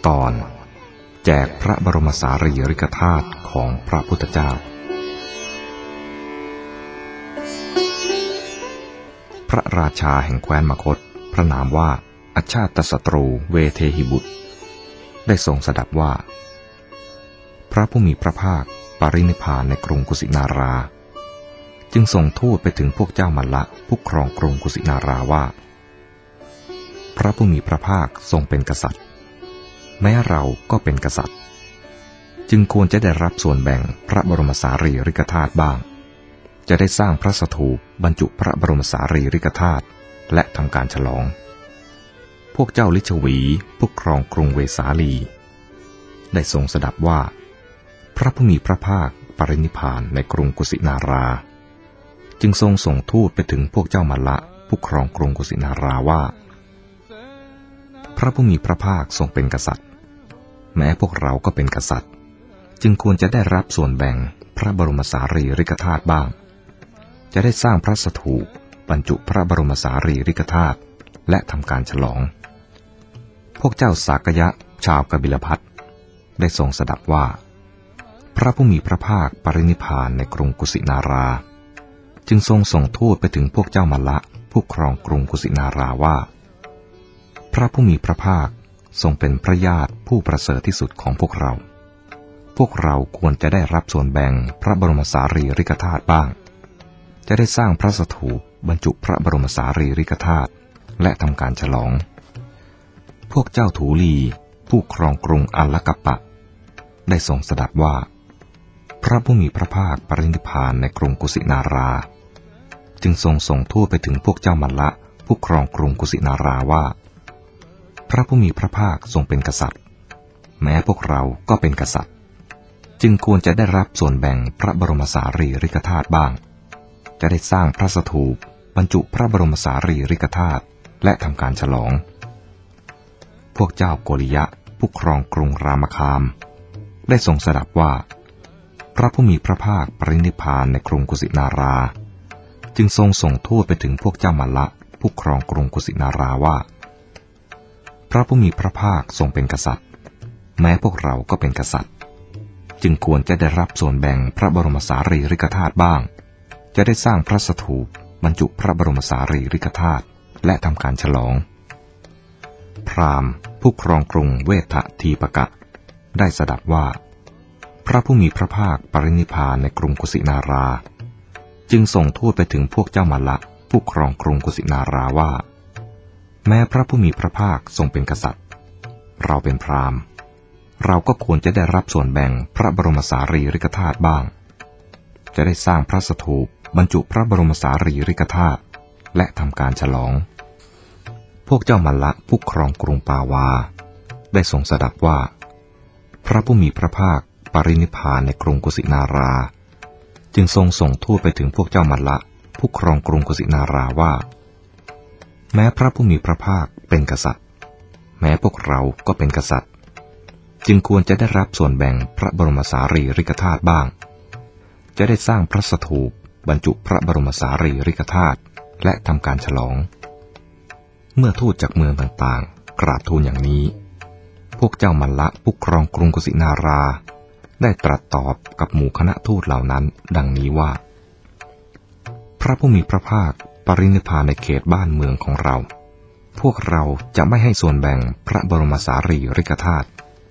ตอนแจกพระบรมสารีริกธาตุของพระพุทธเจ้าพระราชาแห่งแคว้นมคธพระนามว่าอชาตศัตรูเวเทหิบุตรได้ทรงสดับว่าพระผู้มีพระภาคปรินิพพานในกรุงกุสินาราจึงส่งทูตไปถึงพวกเจ้ามัลละผู้ครองกรุงกุสินาราว่าพระผู้มีพระภาคทรงเป็นกษัตริย์แม้เราก็เป็นกษัตริย์จึงควรจะได้รับส่วนแบ่งพระบรมสารีริกธาตุบ้างจะได้สร้างพระสถูปบรรจุพระบรมสารีริกธาตุและทำการฉลองพวกเจ้าลิชวีผู้ครองกรุงเวสาลีได้ทรงสดับว่าพระผู้มีพระภาคปรินิพพานในกรุงกุสินาราจึงทรงส่งทูตไปถึงพวกเจ้ามัลละผู้ครองกรุงกุสินาราว่าพระผู้มีพระภาคทรงเป็นกษัตริย์แม้พวกเราก็เป็นกษัตริย์จึงควรจะได้รับส่วนแบ่งพระบรมสารีริกธาตุบ้างจะได้สร้างพระสถูปบรรจุพระบรมสารีริกธาตุและทำการฉลองพวกเจ้าสากยะชาวกบิลพัสได้ทรงสดับว่าพระผู้มีพระภาคปรินิพพานในกรุงกุสินาราจึงทรงส่งทูตไปถึงพวกเจ้ามัลละผู้ครองกรุงกุสินาราว่าพระผู้มีพระภาคทรงเป็นพระญาติผู้ประเสริฐที่สุดของพวกเราควรจะได้รับส่วนแบ่งพระบรมสารีริกธาตุบ้างจะได้สร้างพระสถูปบรรจุพระบรมสารีริกธาตุและทำการฉลองพวกเจ้าถูลีผู้ครองกรุงอัลลกัปปะได้ทรงสดับว่าพระผู้มีพระภาคปรินิพพานในกรุงกุสินาราจึงทรงส่งทูตไปถึงพวกเจ้ามัลละผู้ครองกรุงกุสินาราว่าพระผู้มีพระภาคทรงเป็นกษัตริย์แม้พวกเราก็เป็นกษัตริย์จึงควรจะได้รับส่วนแบ่งพระบรมสารีริกธาตุบ้างจะได้สร้างพระสถูปบรรจุพระบรมสารีริกธาตุและทำการฉลองพวกเจ้าโกริยะผู้ครองกรุงรามคามได้ทรงสดับว่าพระผู้มีพระภาคปรินิพพานในกรุงกุสินาราจึงทรงส่งทูตไปถึงพวกเจ้ามัลละผู้ครองกรุงกุสินาราว่าพระผู้มีพระภาคทรงเป็นกษัตริย์แม้พวกเราก็เป็นกษัตริย์จึงควรจะได้รับส่วนแบ่งพระบรมสารีริกธาตุบ้างจะได้สร้างพระสถูปบรรจุพระบรมสารีริกธาตุและทำการฉลองพราหมณ์ผู้ครองกรุงเวททีปกะได้สดับว่าพระผู้มีพระภาคปรินิพพานในกรุงกุสินาราจึงส่งทูตไปถึงพวกเจ้ามัลละผู้ครองกรุงกุสินาราว่าแม้พระผู้มีพระภาคทรงเป็นกษัตริย์เราเป็นพราหมณ์เราก็ควรจะได้รับส่วนแบ่งพระบรมสารีริกธาตุบ้างจะได้สร้างพระสถูปบรรจุพระบรมสารีริกธาตุและทำการฉลองพวกเจ้ามัลละผู้ครองกรุงปาวาได้ทรงสดับว่าพระผู้มีพระภาคปรินิพพานในกรุงกุสินาราจึงทรงส่งทูตไปถึงพวกเจ้ามัลละผู้ครองกรุงกุสินาราว่าแม้พระผู้มีพระภาคเป็นกษัตริย์แม้พวกเราก็เป็นกษัตริย์จึงควรจะได้รับส่วนแบ่งพระบรมสารีริกธาตุบ้างจะได้สร้างพระสถูปบรรจุพระบรมสารีริกธาตุและทำการฉลองเมื่อทูตจากเมืองต่างๆกราบทูลอย่างนี้พวกเจ้ามัลละผู้ครองกรุงกุสินาราได้ตรัสตอบกับหมู่คณะทูตเหล่านั้นดังนี้ว่าพระผู้มีพระภาคปรินิพพานในเขตบ้านเมืองของเราพวกเราจะไม่ให้ส่วนแบ่งพระบรมสารีริกธาตุ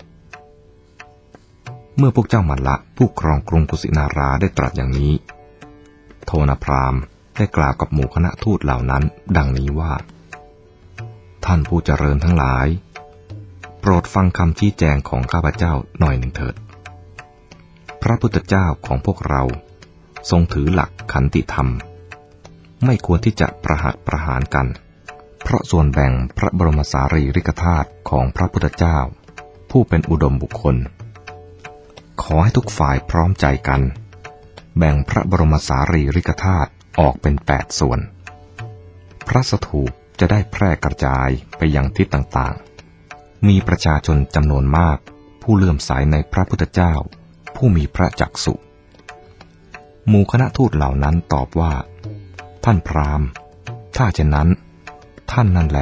เมื่อพวกเจ้ามัลละผู้ครองกรุงกุสินาราได้ตรัสอย่างนี้โทนพราหมณ์ได้กล่าวกับหมู่คณะทูตเหล่านั้นดังนี้ว่าท่านผู้เจริญทั้งหลายโปรดฟังคำชี้แจงของข้าพเจ้าหน่อยหนึ่งเถิดพระพุทธเจ้าของพวกเราทรงถือหลักขันติธรรมไม่ควรที่จะประหัตประหารกันเพราะส่วนแบ่งพระบรมสารีริกธาตุของพระพุทธเจ้าผู้เป็นอุดมบุคคลขอให้ทุกฝ่ายพร้อมใจกันแบ่งพระบรมสารีริกธาตุออกเป็น8ส่วนพระสถูปจะได้แพร่กระจายไปยังทิศต่างๆมีประชาชนจำนวนมากผู้เลื่อมใสในพระพุทธเจ้าผู้มีพระจักษุหมู่คณะทูตเหล่านั้นตอบว่าท่านพราหมณ์ถ้าเช่นนั้นท่านนั่นแหละ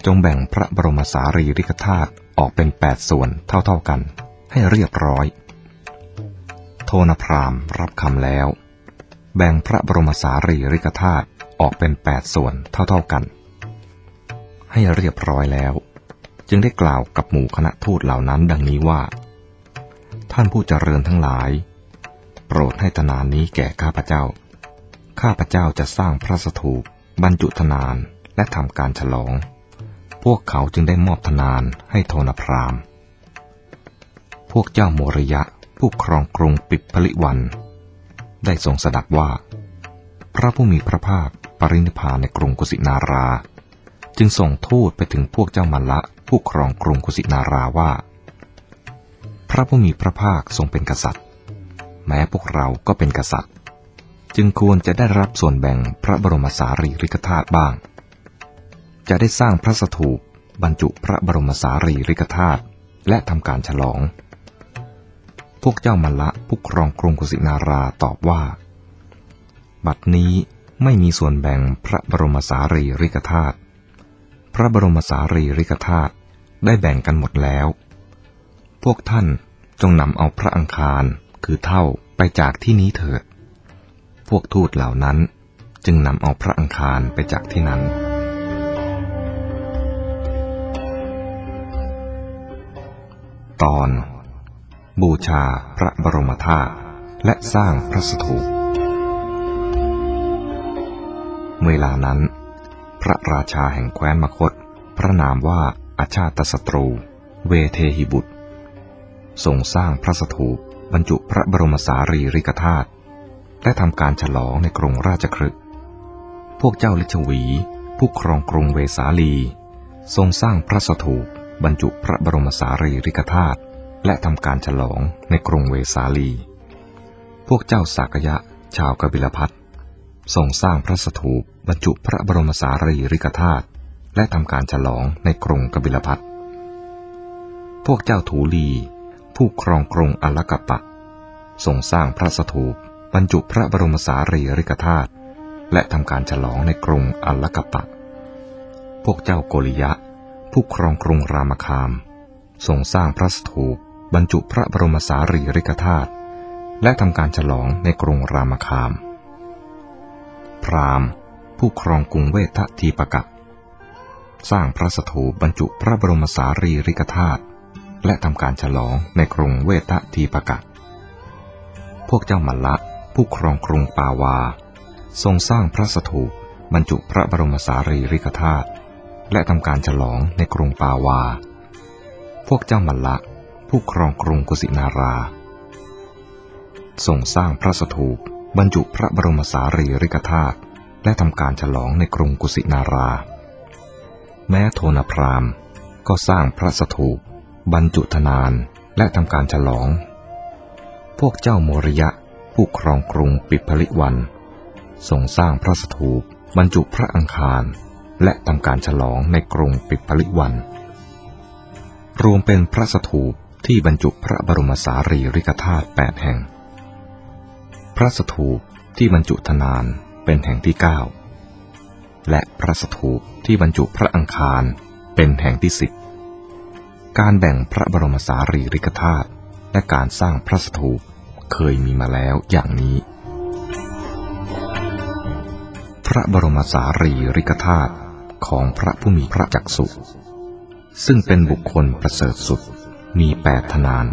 จงแบ่งพระบรมสารีริกธาตุออกเป็น8ส่วนเท่าๆกันให้เรียบร้อยโทนพราหมณ์รับคำแล้วแบ่งพระบรมสารีริกธาตุออกเป็น8ส่วนเท่าๆกันให้เรียบร้อยแล้วจึงได้กล่าวกับหมู่คณะทูตเหล่านั้นดังนี้ว่าท่านผู้เจริญทั้งหลายโปรดให้ทนานนี้แก่ข้าพเจ้าข้าพเจ้าจะสร้างพระสถูปบรรจุทนานและทำการฉลองพวกเขาจึงได้มอบทนานให้โทนพราหมณ์พวกเจ้าโมริยะผู้ครองกรุงปิพลิวันได้ทรงสดับว่าพระผู้มีพระภาคปรินิพพานในกรุงกุสินาราจึงส่งทูตไปถึงพวกเจ้ามัลละผู้ครองกรุงกุสินาราว่าพระผู้มีพระภาคทรงเป็นกษัตริย์แม้พวกเราก็เป็นกษัตริย์จึงควรจะได้รับส่วนแบ่งพระบรมสารีริกธาตุบ้างจะได้สร้างพระสถูปบรรจุพระบรมสารีริกธาตุและทำการฉลองพวกเจ้ามัลละผู้ครองกรุงกุสินาราตอบว่าบัดนี้ไม่มีส่วนแบ่งพระบรมสารีริกธาตุพระบรมสารีริกธาตุได้แบ่งกันหมดแล้วพวกท่านจงนำเอาพระอังคารคือเท่าไปจากที่นี้เถิดพวกทูตเหล่านั้นจึงนำเอาพระอังคารไปจากที่นั้นตอนบูชาพระบรมธาตุและสร้างพระสถูปเวลานั้นพระราชาแห่งแคว้นมคธพระนามว่าอาชาตศัตรูเวเทหิบุตรทรงสร้างพระสถูปบรรจุพระบรมสารีริกธาตุและทำการฉลองในกรุงราชคฤห์พวกเจ้าลิชวีผู้ครองกรุงเวสาลีทรงสร้างพระสถูปบรรจุพระบรมสารีริกธาตุและทำการฉลองในกรุงเวสาลีพวกเจ้าสากยะชาวกบิลพัสทรงสร้างพระสถูปบรรจุพระบรมสารีริกธาตุและทำการฉลองในกรุงกบิลพัสพวกเจ้าถูลีผู้ครองกรุงอลกัปปะทรงสร้างพระสถูปบรรจุพระบรมสารีริกธาตุและทำการฉลองในกรุงอลกัปปะพวกเจ้าโกริยะผู้ครองกรุงรามคามทรงสร้างพระสถูปบรรจุพระบรมสารีริกธาตุและทำการฉลองในกรุงรามคามพราหมณ์ผู้ครองกรุงเวททีปกะสร้างพระสถูปบรรจุพระบรมสารีริกธาตุและทำการฉลองในกรุงเวททีปกะพวกเจ้ามัลละผู้ครองกรุงปาวาทรงสร้างพระสถูปบรรจุพระบรมสารีริกธาตุและทำการฉลองในกรุงปาวาพวกเจ้ามัลละผู้ครองกรุงกุสินาราทรงสร้างพระสถูปบรรจุพระบรมสารีริกธาตุและทำการฉลองในกรุงกุสินาราแม้โทนพราหมณ์ก็สร้างพระสถูปบรรจุทนานและทำการฉลองพวกเจ้าโมริยะผู้ครองกรุงปิพลิวันทรงสร้างพระสถูปบรรจุพระอังคารและทำการฉลองในกรุงปิพลิวันรวมเป็นพระสถูปที่บรรจุพระบรมสารีริกธาตุ8แห่งพระสถูปที่บรรจุทนานเป็นแห่งที่9และพระสถูปที่บรรจุพระอังคารเป็นแห่งที่10การแบ่งพระบรมสารีริกธาตุและการสร้างพระสถูปเคยมีมาแล้วอย่างนี้พระบรมสารีริกธาตุของพระผู้มีพระจักษุซึ่งเป็นบุคคลประเสริฐสุดมี8ทนาน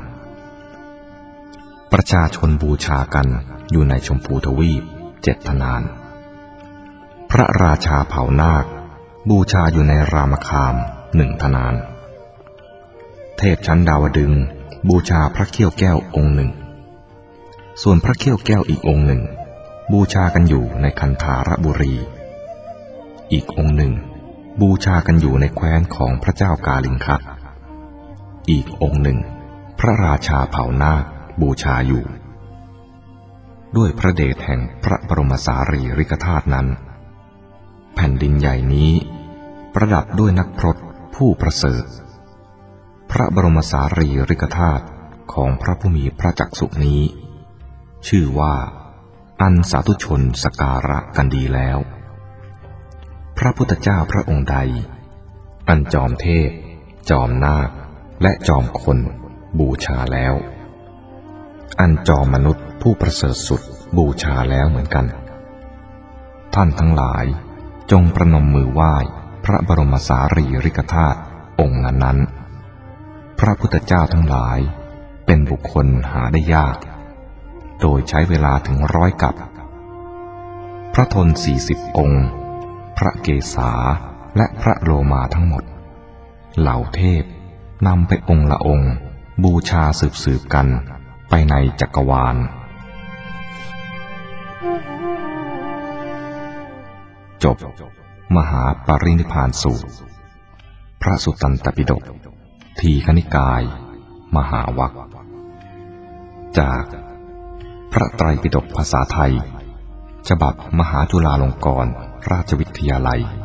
ประชาชนบูชากันอยู่ในชมพูทวีป7ทนานพระราชาเผ่านาคบูชาอยู่ในรามคาม1ทนานเทพชั้นดาวดึงส์บูชาพระเขี้ยวแก้วองค์หนึ่งส่วนพระเขี้ยวแก้วอีกองค์หนึ่งบูชากันอยู่ในคันธารบุรีอีกองค์หนึ่งบูชากันอยู่ในแคว้นของพระเจ้ากาลิงคะอีกองค์หนึ่งพระราชาเผ่านาคบูชาอยู่ด้วยพระเดชแห่งพระบรมสารีริกธาตุนั้นแผ่นดินใหญ่นี้ประดับด้วยนักพรตผู้ประเสริฐพระบรมสารีริกธาตุของพระผู้มีพระจักษุนี้ชื่อว่าอันสาธุชนสการะกันดีแล้วพระพุทธเจ้าพระองค์ใดอันจอมเทพจอมนาคและจอมคนบูชาแล้วอันจอมมนุษย์ผู้ประเสริฐสุดบูชาแล้วเหมือนกันท่านทั้งหลายจงประนมมือไหว้พระบรมสารีริกธาตุองค์นั้นๆพระพุทธเจ้าทั้งหลายเป็นบุคคลหาได้ยากโดยใช้เวลาถึง100 กัปพระธน40 องค์พระเกศาและพระโลมาทั้งหมดเหล่าเทพนำไปองค์ละองค์บูชาสืบกันไปในจักรวาลจบมหาปรินิพพานสูตรพระสุตตันตปิฎกทีฆนิกายมหาวรรคจากพระไตรปิฎกภาษาไทยฉบับมหาจุฬาลงกรณราชวิทยาลัย